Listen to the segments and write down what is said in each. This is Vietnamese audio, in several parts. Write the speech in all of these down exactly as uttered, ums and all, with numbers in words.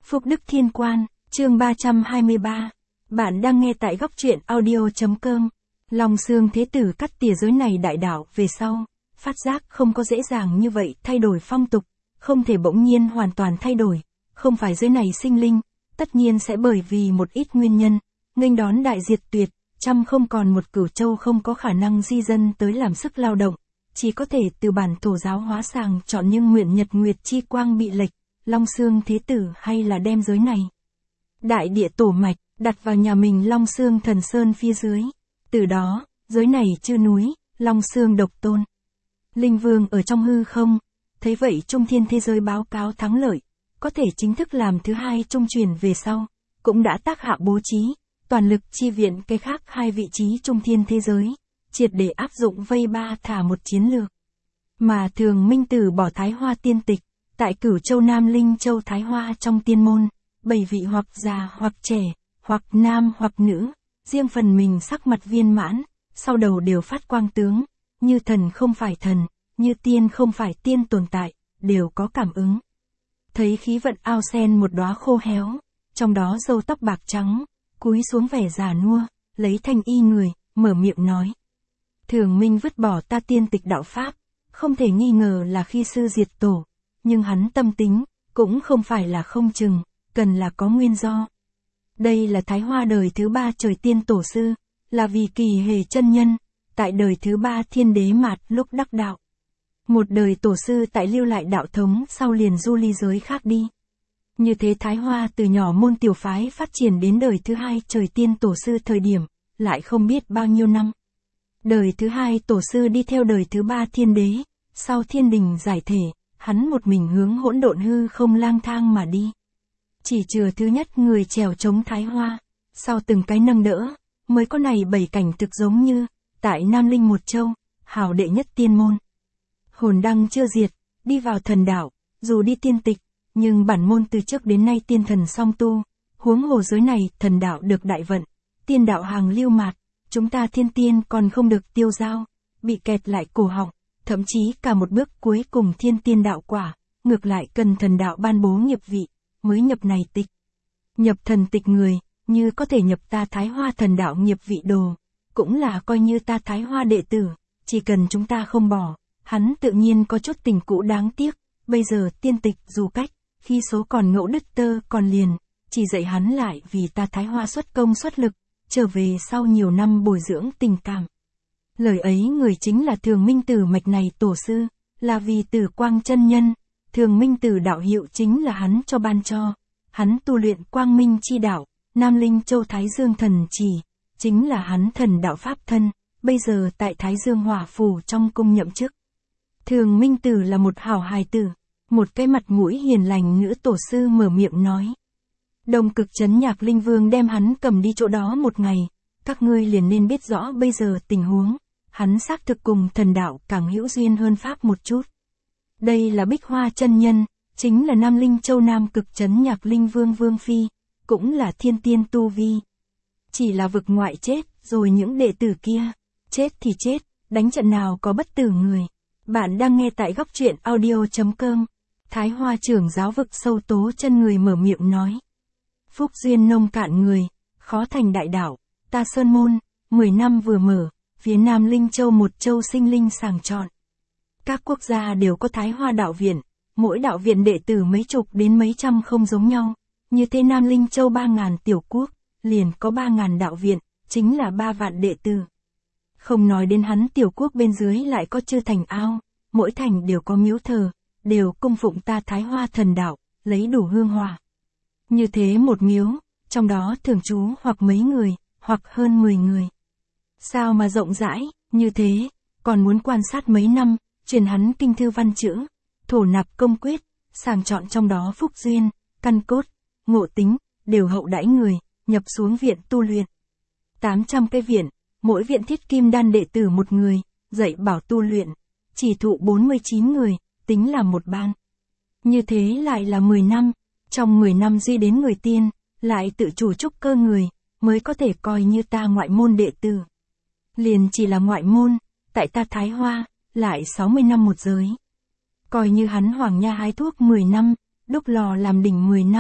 Phúc Đức Thiên Quan, chương ba trăm hai mươi ba. Bạn đang nghe tại góc truyện audio.com. Long Xương Thế Tử cắt tỉa giới này đại đạo về sau, phát giác không có dễ dàng như vậy thay đổi phong tục, không thể bỗng nhiên hoàn toàn thay đổi, không phải giới này sinh linh, tất nhiên sẽ bởi vì một ít nguyên nhân, nghênh đón đại diệt tuyệt, trăm không còn một Cửu Châu không có khả năng di dân tới làm sức lao động, chỉ có thể từ bản thổ giáo hóa sàng chọn, nhưng nguyện nhật nguyệt chi quang bị lệch, Long Xương Thế Tử hay là đem giới này đại địa tổ mạch đặt vào nhà mình Long Xương Thần Sơn phía dưới. Từ đó, giới này chư núi, Long Xương độc tôn. Linh Vương ở trong hư không, thấy vậy Trung Thiên thế giới báo cáo thắng lợi, có thể chính thức làm thứ hai trung truyền về sau, cũng đã tác hạ bố trí, toàn lực chi viện cái khác hai vị trí Trung Thiên thế giới, triệt để áp dụng vây ba thả một chiến lược. Mà Thường Minh Tử bỏ Thái Hoa tiên tịch, tại Cửu Châu Nam Linh Châu Thái Hoa trong tiên môn, bảy vị hoặc già hoặc trẻ, hoặc nam hoặc nữ, riêng phần mình sắc mặt viên mãn, sau đầu đều phát quang tướng, như thần không phải thần, như tiên không phải tiên tồn tại, đều có cảm ứng. Thấy khí vận ao sen một đóa khô héo, trong đó râu tóc bạc trắng, cúi xuống vẻ già nua, lấy thanh y người, mở miệng nói. Thường Minh vứt bỏ ta tiên tịch đạo pháp, không thể nghi ngờ là khi sư diệt tổ, nhưng hắn tâm tính, cũng không phải là không chừng, cần là có nguyên do. Đây là Thái Hoa đời thứ ba trời tiên tổ sư, là vì Kỳ Hề chân nhân, tại đời thứ ba thiên đế mạt lúc đắc đạo. Một đời tổ sư tại lưu lại đạo thống sau liền du ly giới khác đi. Như thế Thái Hoa từ nhỏ môn tiểu phái phát triển đến đời thứ hai trời tiên tổ sư thời điểm, lại không biết bao nhiêu năm. Đời thứ hai tổ sư đi theo đời thứ ba thiên đế, sau thiên đình giải thể, hắn một mình hướng hỗn độn hư không lang thang mà đi. Chỉ chừa thứ nhất người trèo chống Thái Hoa, sau từng cái nâng đỡ, mới có này bảy cảnh thực giống như, tại Nam Linh một châu, hào đệ nhất tiên môn. Hồn đăng chưa diệt, đi vào thần đạo, dù đi tiên tịch, nhưng bản môn từ trước đến nay tiên thần song tu, huống hồ giới này thần đạo được đại vận, tiên đạo hàng lưu mạt, chúng ta thiên tiên còn không được tiêu giao, bị kẹt lại cổ họng, thậm chí cả một bước cuối cùng thiên tiên đạo quả, ngược lại cần thần đạo ban bố nghiệp vị, mới nhập này tịch. Nhập thần tịch người, như có thể nhập ta Thái Hoa thần đạo nghiệp vị đồ, cũng là coi như ta Thái Hoa đệ tử, chỉ cần chúng ta không bỏ, hắn tự nhiên có chút tình cũ đáng tiếc, bây giờ tiên tịch dù cách, khi số còn ngẫu đứt tơ còn liền, chỉ dạy hắn lại vì ta Thái Hoa xuất công xuất lực, trở về sau nhiều năm bồi dưỡng tình cảm. Lời ấy người chính là Thường Minh Tử mạch này tổ sư, là vì Tử Quang chân nhân, Thường Minh Tử đạo hiệu chính là hắn cho ban cho, hắn tu luyện Quang Minh chi đạo, Nam Linh Châu Thái Dương thần chỉ, chính là hắn thần đạo pháp thân, bây giờ tại Thái Dương Hỏa Phủ trong cung nhậm chức. Thường Minh Tử là một hảo hài tử, một cái mặt mũi hiền lành nữ tổ sư mở miệng nói. Đông Cực Trấn Nhạc Linh Vương đem hắn cầm đi chỗ đó một ngày, các ngươi liền nên biết rõ bây giờ tình huống, hắn xác thực cùng thần đạo càng hữu duyên hơn pháp một chút. Đây là Bích Hoa chân nhân, chính là Nam Linh Châu Nam Cực Trấn Nhạc Linh Vương Vương Phi, cũng là thiên tiên tu vi. Chỉ là vực ngoại chết, rồi những đệ tử kia, chết thì chết, đánh trận nào có bất tử người. Bạn đang nghe tại góc truyện audio.com. Thái Hoa trưởng giáo vực sâu tố chân người mở miệng nói. Phúc duyên nông cạn người, khó thành đại đạo, ta Sơn Môn, mười năm vừa mở, phía Nam Linh Châu một châu sinh linh sàng chọn. Các quốc gia đều có Thái Hoa đạo viện, mỗi đạo viện đệ tử mấy chục đến mấy trăm không giống nhau, như thế Nam Linh Châu ba ngàn tiểu quốc, liền có ba ngàn đạo viện, chính là ba vạn đệ tử. Không nói đến hắn tiểu quốc bên dưới lại có chư thành ao, mỗi thành đều có miếu thờ, đều cung phụng ta Thái Hoa thần đạo, lấy đủ hương hỏa. Như thế một miếu, trong đó thường trú hoặc mấy người, hoặc hơn mười người. Sao mà rộng rãi, như thế, còn muốn quan sát mấy năm, truyền hắn kinh thư văn chữ, thổ nạp công quyết, sàng chọn trong đó phúc duyên, căn cốt, ngộ tính, đều hậu đãi người, nhập xuống viện tu luyện. tám trăm cái viện, mỗi viện thiết kim đan đệ tử một người, dạy bảo tu luyện, chỉ thụ bốn mươi chín người, tính là một ban. Như thế lại là mười năm, trong mười năm duy đến người tiên, lại tự chủ trúc cơ người, mới có thể coi như ta ngoại môn đệ tử. Liền chỉ là ngoại môn, tại ta Thái Hoa, lại sáu mươi năm một giới. Coi như hắn Hoàng Nha hái thuốc mười năm, đúc lò làm đỉnh mười năm,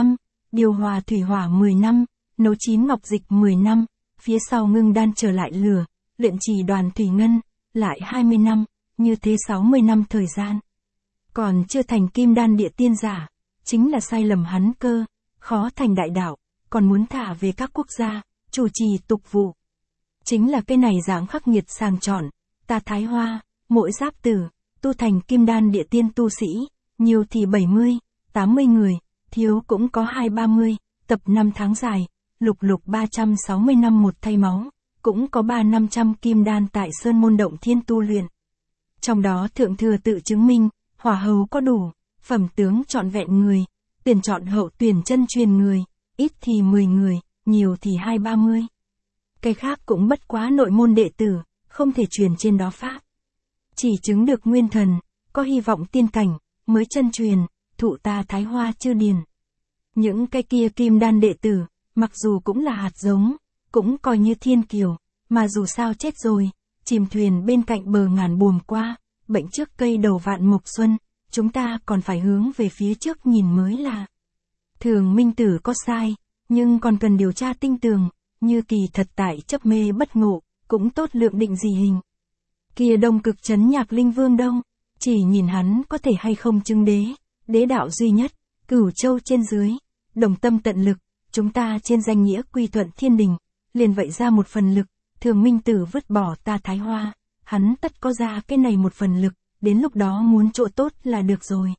điều hòa thủy hỏa mười năm, nấu chín ngọc dịch mười năm, phía sau ngưng đan trở lại lửa, luyện trì đoàn thủy ngân, lại hai mươi năm, như thế sáu mươi năm thời gian. Còn chưa thành kim đan địa tiên giả, chính là sai lầm hắn cơ, khó thành đại đạo, còn muốn thả về các quốc gia, chủ trì tục vụ. Chính là cái này dáng khắc nghiệt sàng chọn, ta Thái Hoa, mỗi giáp tử, tu thành kim đan địa tiên tu sĩ, nhiều thì bảy mươi, tám mươi người, thiếu cũng có hai ba mươi, tập năm tháng dài, lục lục ba trăm sáu mươi năm một thay máu, cũng có ba năm trăm kim đan tại Sơn Môn Động Thiên tu luyện. Trong đó thượng thừa tự chứng minh, hỏa hầu có đủ, phẩm tướng trọn vẹn người, tiền chọn hậu tuyển chân truyền người, ít thì mười người, nhiều thì hai ba mươi. Cái khác cũng bất quá nội môn đệ tử, không thể truyền trên đó pháp. Chỉ chứng được nguyên thần, có hy vọng tiên cảnh, mới chân truyền, thụ ta Thái Hoa chư điền. Những cái kia kim đan đệ tử, mặc dù cũng là hạt giống, cũng coi như thiên kiều, mà dù sao chết rồi, chìm thuyền bên cạnh bờ ngàn buồm qua, bệnh trước cây đầu vạn mục xuân, chúng ta còn phải hướng về phía trước nhìn mới là. Thường minh tử có sai, nhưng còn cần điều tra tinh tường, như kỳ thật tại chấp mê bất ngộ, cũng tốt lượng định gì hình. Kia đông cực trấn Nhạc Linh Vương Đông, chỉ nhìn hắn có thể hay không chứng đế, đế đạo duy nhất, cửu châu trên dưới, đồng tâm tận lực, chúng ta trên danh nghĩa quy thuận thiên đình, liền vậy ra một phần lực, thường minh tử vứt bỏ ta Thái Hoa, hắn tất có ra cái này một phần lực, đến lúc đó muốn chỗ tốt là được rồi.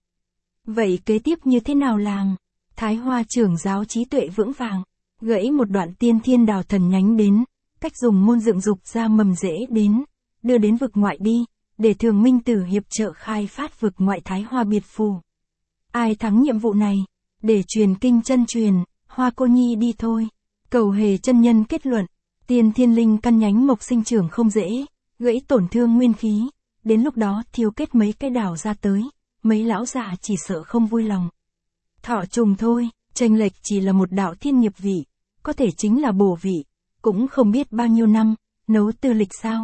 Vậy kế tiếp như thế nào làm? Thái Hoa trưởng giáo trí tuệ vững vàng, gãy một đoạn tiên thiên đào thần nhánh đến, cách dùng môn dựng dục ra mầm rễ đến, đưa đến vực ngoại đi, để thường minh tử hiệp trợ khai phát vực ngoại Thái Hoa biệt phù. Ai thắng nhiệm vụ này? Để truyền kinh chân truyền, Hoa cô nhi đi thôi. Cầu hề chân nhân kết luận, tiên thiên linh căn nhánh mộc sinh trưởng không dễ, gãy tổn thương nguyên khí, đến lúc đó thiêu kết mấy cái đào ra tới, mấy lão già chỉ sợ không vui lòng. Thọ trùng thôi, chênh lệch chỉ là một đạo thiên nghiệp vị, có thể chính là bổ vị, cũng không biết bao nhiêu năm, nấu tư lịch sao.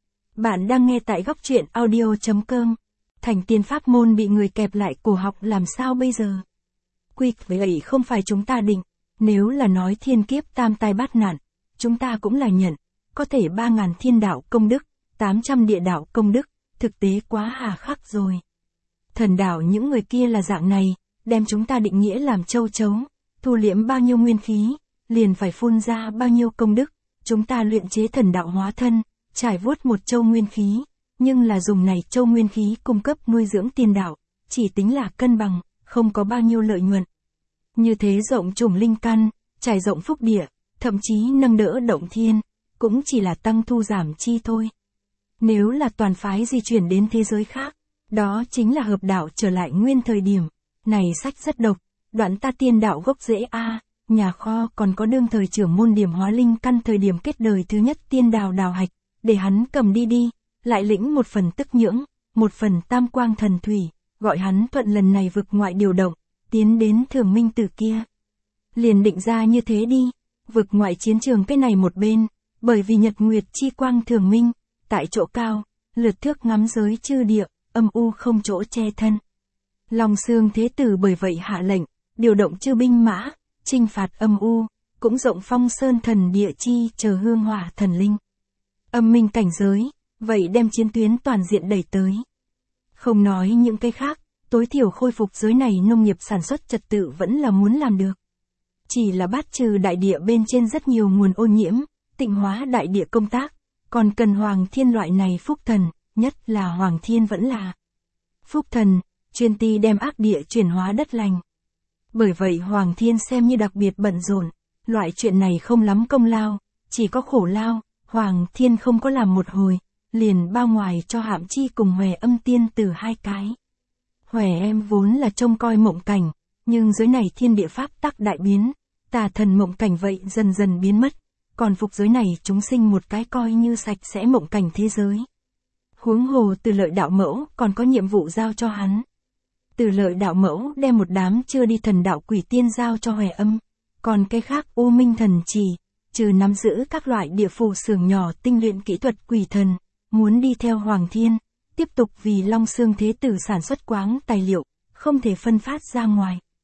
Bạn đang nghe tại góc truyện audio chấm com. Thành tiên pháp môn bị người kẹp lại cổ học làm sao bây giờ? Quy vậy không phải chúng ta định, nếu là nói thiên kiếp tam tai bát nạn, chúng ta cũng là nhận, có thể ba ngàn thiên đạo công đức, tám trăm địa đạo công đức, thực tế quá hà khắc rồi. Thần đạo những người kia là dạng này, đem chúng ta định nghĩa làm châu chấu, thu liễm bao nhiêu nguyên khí, liền phải phun ra bao nhiêu công đức, chúng ta luyện chế thần đạo hóa thân, trải vuốt một châu nguyên khí, nhưng là dùng này châu nguyên khí cung cấp nuôi dưỡng tiên đạo, chỉ tính là cân bằng, không có bao nhiêu lợi nhuận. Như thế rộng trùng linh căn, trải rộng phúc địa, thậm chí nâng đỡ động thiên, cũng chỉ là tăng thu giảm chi thôi. Nếu là toàn phái di chuyển đến thế giới khác, đó chính là hợp đạo trở lại nguyên thời điểm. Này sách rất độc, đoạn ta tiên đạo gốc rễ A, nhà kho còn có đương thời trưởng môn điểm hóa linh căn thời điểm kết đời thứ nhất tiên đào đào hạch, để hắn cầm đi đi, lại lĩnh một phần tức nhưỡng, một phần tam quang thần thủy, gọi hắn thuận lần này vực ngoại điều động, tiến đến thường minh tử kia. Liền định ra như thế đi, vực ngoại chiến trường cái này một bên, bởi vì nhật nguyệt chi quang thường minh, tại chỗ cao, lượt thước ngắm giới chư địa, âm u không chỗ che thân. Long Xương Thế Tử bởi vậy hạ lệnh, điều động chư binh mã, chinh phạt âm u, cũng rộng phong sơn thần địa chi chờ hương hỏa thần linh. Âm minh cảnh giới, vậy đem chiến tuyến toàn diện đẩy tới. Không nói những cái khác, tối thiểu khôi phục giới này nông nghiệp sản xuất trật tự vẫn là muốn làm được. Chỉ là bát trừ đại địa bên trên rất nhiều nguồn ô nhiễm, tịnh hóa đại địa công tác, còn cần Hoàng Thiên loại này phúc thần, nhất là Hoàng Thiên vẫn là phúc thần, chuyên ti đem ác địa chuyển hóa đất lành. Bởi vậy Hoàng Thiên xem như đặc biệt bận rộn, loại chuyện này không lắm công lao, chỉ có khổ lao, Hoàng Thiên không có làm một hồi, liền bao ngoài cho Hạm Chi cùng Hòe Âm Tiên từ hai cái. Hòe em vốn là trông coi mộng cảnh, nhưng giới này thiên địa pháp tắc đại biến, tà thần mộng cảnh vậy dần dần biến mất, còn phục giới này chúng sinh một cái coi như sạch sẽ mộng cảnh thế giới. Huống hồ Từ Lợi đạo mẫu còn có nhiệm vụ giao cho hắn. Từ Lợi đạo mẫu đem một đám chưa đi thần đạo quỷ tiên giao cho Hòe Âm, còn cái khác U Minh thần chỉ, trừ nắm giữ các loại địa phủ xưởng nhỏ tinh luyện kỹ thuật quỷ thần, muốn đi theo Hoàng Thiên, tiếp tục vì Long Xương Thế Tử sản xuất quáng tài liệu, không thể phân phát ra ngoài.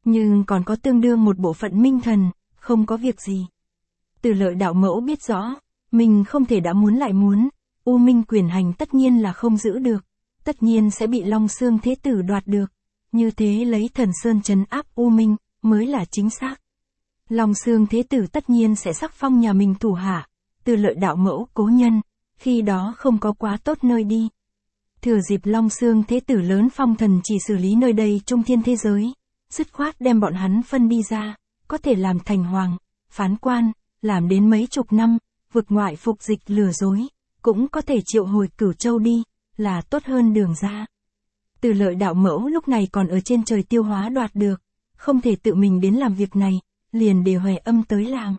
Nhưng còn có tương đương một bộ phận minh thần, không có việc gì. Từ Lợi đạo mẫu biết rõ, mình không thể đã muốn lại muốn, U Minh quyền hành tất nhiên là không giữ được, tất nhiên sẽ bị Long Xương Thế Tử đoạt được. Như thế lấy Thần Sơn trấn áp U Minh, mới là chính xác. Long Xương Thế Tử tất nhiên sẽ sắc phong nhà mình thủ hạ, Từ Lợi đạo mẫu cố nhân, khi đó không có quá tốt nơi đi. Thừa dịp Long Xương Thế Tử lớn phong thần chỉ xử lý nơi đây trung thiên thế giới, dứt khoát đem bọn hắn phân đi ra, có thể làm thành hoàng, phán quan, làm đến mấy chục năm, vực ngoại phục dịch lừa dối, cũng có thể triệu hồi Cửu Châu đi, là tốt hơn đường ra. Từ Lợi đạo mẫu lúc này còn ở trên trời tiêu hóa đoạt được, không thể tự mình đến làm việc này, liền để Hoè Âm tới làm.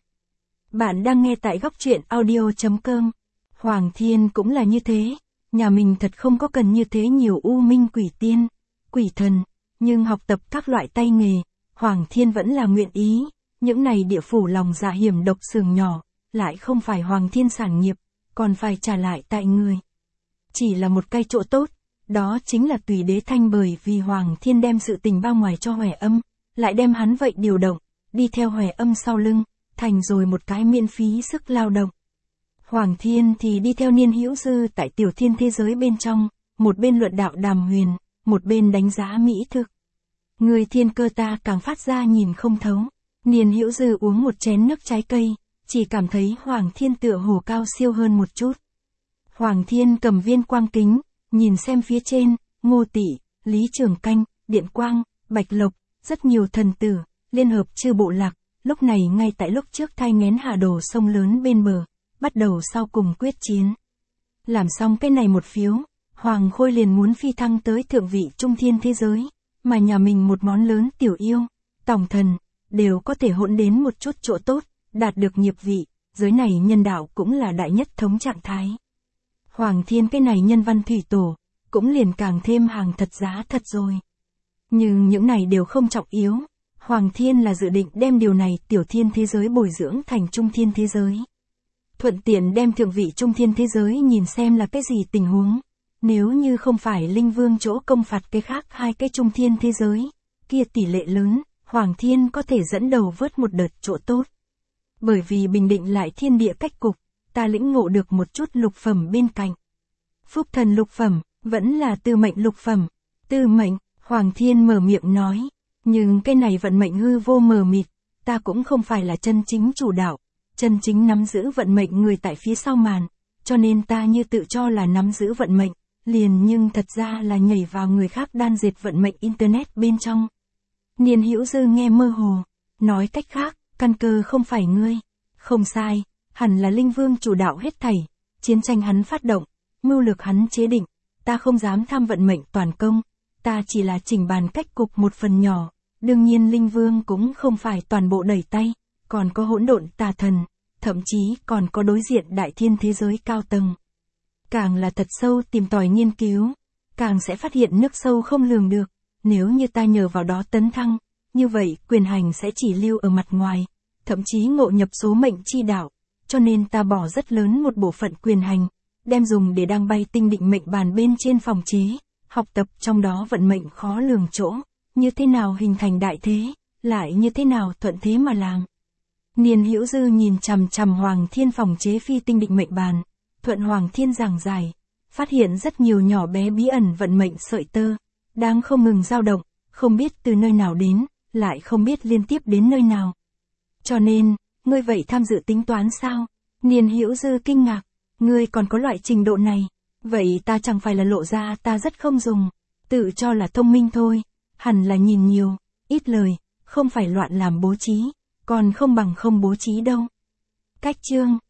Bạn đang nghe tại góc truyện audio chấm com. Hoàng Thiên cũng là như thế, nhà mình thật không có cần như thế nhiều U Minh quỷ tiên, quỷ thần, nhưng học tập các loại tay nghề, Hoàng Thiên vẫn là nguyện ý, những này địa phủ lòng dạ hiểm độc sừng nhỏ, lại không phải Hoàng Thiên sản nghiệp, còn phải trả lại tại người. Chỉ là một cái chỗ tốt, đó chính là tùy đế thanh bởi vì Hoàng Thiên đem sự tình bao ngoài cho Hoè Âm, lại đem hắn vậy điều động, đi theo Hoè Âm sau lưng, thành rồi một cái miễn phí sức lao động. Hoàng Thiên thì đi theo Niên Hữu Dư tại tiểu thiên thế giới bên trong, một bên luận đạo đàm huyền, một bên đánh giá mỹ thực. Người thiên cơ ta càng phát ra nhìn không thấu, Niên Hữu Dư uống một chén nước trái cây, chỉ cảm thấy Hoàng Thiên tựa hồ cao siêu hơn một chút. Hoàng Thiên cầm viên quang kính, nhìn xem phía trên, Ngô Tỷ, Lý Trường Canh, Điện Quang, Bạch Lộc, rất nhiều thần tử, liên hợp chư bộ lạc, lúc này ngay tại lúc trước thai nghén Hà Đồ sông lớn bên bờ, bắt đầu sau cùng quyết chiến. Làm xong cái này một phiếu, Hoàng Khôi liền muốn phi thăng tới thượng vị trung thiên thế giới, mà nhà mình một món lớn tiểu yêu, tổng thần, đều có thể hỗn đến một chút chỗ tốt, đạt được nghiệp vị, giới này nhân đạo cũng là đại nhất thống trạng thái. Hoàng Thiên cái này nhân văn thủy tổ, cũng liền càng thêm hàng thật giá thật rồi. Nhưng những này đều không trọng yếu, Hoàng Thiên là dự định đem điều này tiểu thiên thế giới bồi dưỡng thành trung thiên thế giới. Thuận tiện đem thượng vị trung thiên thế giới nhìn xem là cái gì tình huống. Nếu như không phải Linh Vương chỗ công phạt cái khác hai cái trung thiên thế giới, kia tỷ lệ lớn, Hoàng Thiên có thể dẫn đầu vớt một đợt chỗ tốt. Bởi vì bình định lại thiên địa cách cục, ta lĩnh ngộ được một chút lục phẩm bên cạnh. Phúc thần lục phẩm, vẫn là tư mệnh lục phẩm. Tư mệnh, Hoàng Thiên mở miệng nói, nhưng cái này vận mệnh hư vô mờ mịt, ta cũng không phải là chân chính chủ đạo, chân chính nắm giữ vận mệnh người tại phía sau màn, cho nên ta như tự cho là nắm giữ vận mệnh, liền nhưng thật ra là nhảy vào người khác đan dệt vận mệnh internet bên trong. Niên Hữu Dư nghe mơ hồ, nói cách khác, căn cơ không phải ngươi, không sai, hẳn là Linh Vương chủ đạo hết thảy, chiến tranh hắn phát động, mưu lược hắn chế định, ta không dám tham vận mệnh toàn công, ta chỉ là chỉnh bàn cách cục một phần nhỏ, đương nhiên Linh Vương cũng không phải toàn bộ đẩy tay, còn có hỗn độn tà thần, thậm chí còn có đối diện đại thiên thế giới cao tầng. Càng là thật sâu tìm tòi nghiên cứu, càng sẽ phát hiện nước sâu không lường được, nếu như ta nhờ vào đó tấn thăng, như vậy quyền hành sẽ chỉ lưu ở mặt ngoài, thậm chí ngộ nhập số mệnh chi đạo, cho nên ta bỏ rất lớn một bộ phận quyền hành, đem dùng để đang bay tinh định mệnh bàn bên trên phòng chế, học tập trong đó vận mệnh khó lường chỗ, như thế nào hình thành đại thế, lại như thế nào thuận thế mà làm. Niên Hữu Dư nhìn chằm chằm Hoàng Thiên phòng chế phi tinh định mệnh bàn, thuận Hoàng Thiên giảng giải, phát hiện rất nhiều nhỏ bé bí ẩn vận mệnh sợi tơ, đang không ngừng dao động, không biết từ nơi nào đến, lại không biết liên tiếp đến nơi nào. Cho nên, ngươi vậy tham dự tính toán sao? Niên Hữu Dư kinh ngạc, ngươi còn có loại trình độ này, vậy ta chẳng phải là lộ ra ta rất không dùng, tự cho là thông minh thôi, hẳn là nhìn nhiều, ít lời, không phải loạn làm bố trí, còn không bằng không bố trí đâu. Cách chương